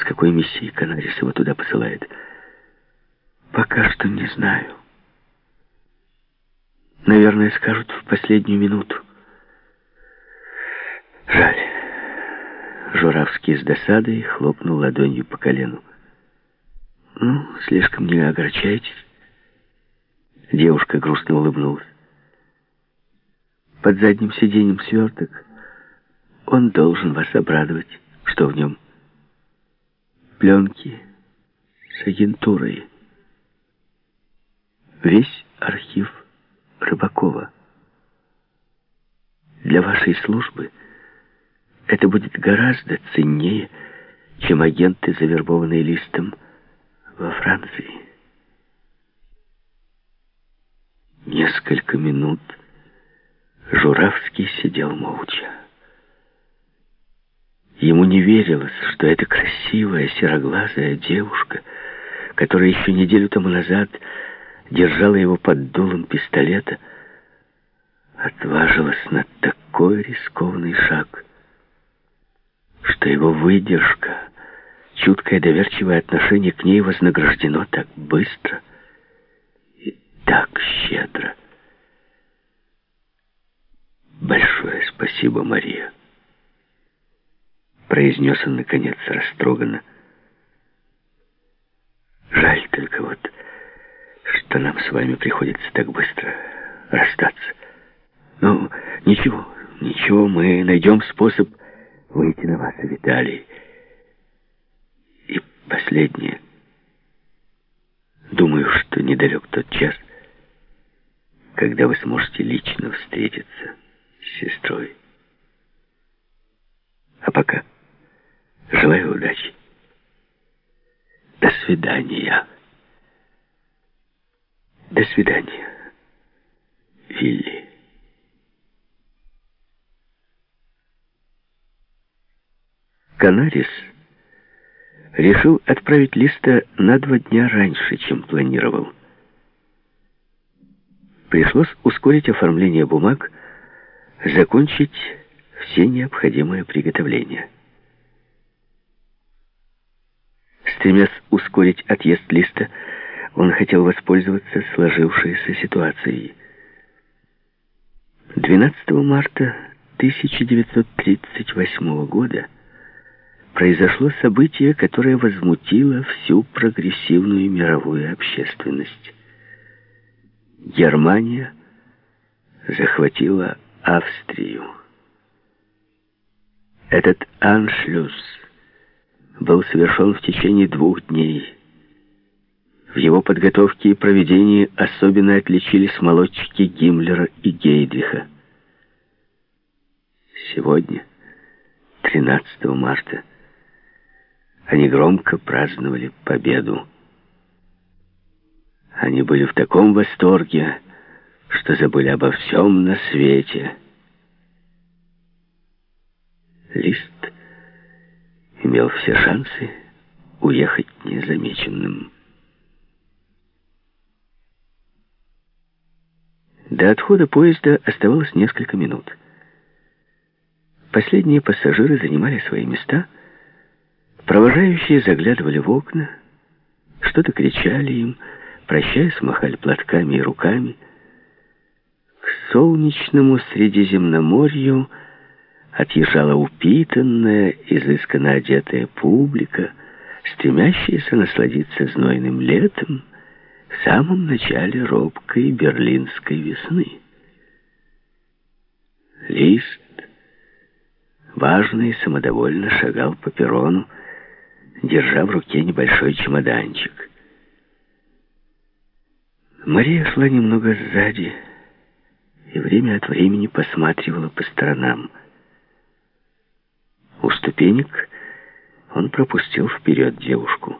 С какой миссией Канарис его туда посылает? Пока что не знаю. Наверное, скажут в последнюю минуту. Жаль. Журавский с досадой хлопнул ладонью по колену. Ну, слишком не огорчайтесь. Девушка грустно улыбнулась. Под задним сиденьем сверток. Он должен вас обрадовать. Что в нем? Пленки с агентурой. Весь архив Рыбакова. Для вашей службы это будет гораздо ценнее, чем агенты, завербованные Листом во Франции. Несколько минут Журавский сидел молча. Ему не верилось, что эта красивая сероглазая девушка, которая еще неделю тому назад держала его под дулом пистолета, отважилась на такой рискованный шаг, что его выдержка, чуткое доверчивое отношение к ней вознаграждено так быстро и так щедро. «Большое спасибо, Мария», — произнес он, наконец, растроганно. «Жаль только вот, что нам с вами приходится так быстро расстаться. Ну, ничего, мы найдем способ выйти на вас, Виталий. И последнее. Думаю, что недалек тот час, когда вы сможете лично встретиться с сестрой. А пока желаю удачи. До свидания. До свидания, Вилли. Канарис решил отправить Листа на 2 дня раньше, чем планировал. Пришлось ускорить оформление бумаг, закончить все необходимые приготовления. Стремясь ускорить отъезд Листа, он хотел воспользоваться сложившейся ситуацией. 12 марта 1938 года произошло событие, которое возмутило всю прогрессивную мировую общественность. Германия захватила Австрию. Этот аншлюс был совершен в течение 2 дней. В его подготовке и проведении особенно отличились молодчики Гиммлера и Гейдриха. Сегодня, 13 марта, они громко праздновали победу. Они были в таком восторге, что забыли обо всем на свете. Лист имел все шансы уехать незамеченным. До отхода поезда оставалось несколько минут. Последние пассажиры занимали свои места. Провожающие заглядывали в окна, что-то кричали им, прощаясь, махали платками и руками. К солнечному Средиземноморью отъезжала упитанная, изысканно одетая публика, стремящаяся насладиться знойным летом в самом начале робкой берлинской весны. Лист важно и самодовольно шагал по перрону, держа в руке небольшой чемоданчик. Мария шла немного сзади и время от времени посматривала по сторонам. У ступенек он пропустил вперед девушку.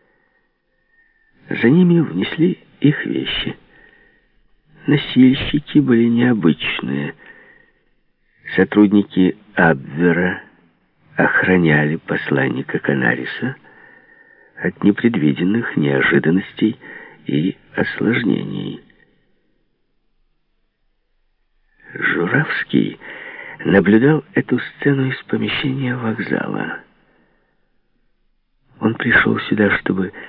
За ними внесли их вещи. Носильщики были необычные. Сотрудники Абвера охраняли посланника Канариса от непредвиденных неожиданностей и осложнений. Журавский наблюдал эту сцену из помещения вокзала. Он пришел сюда, чтобы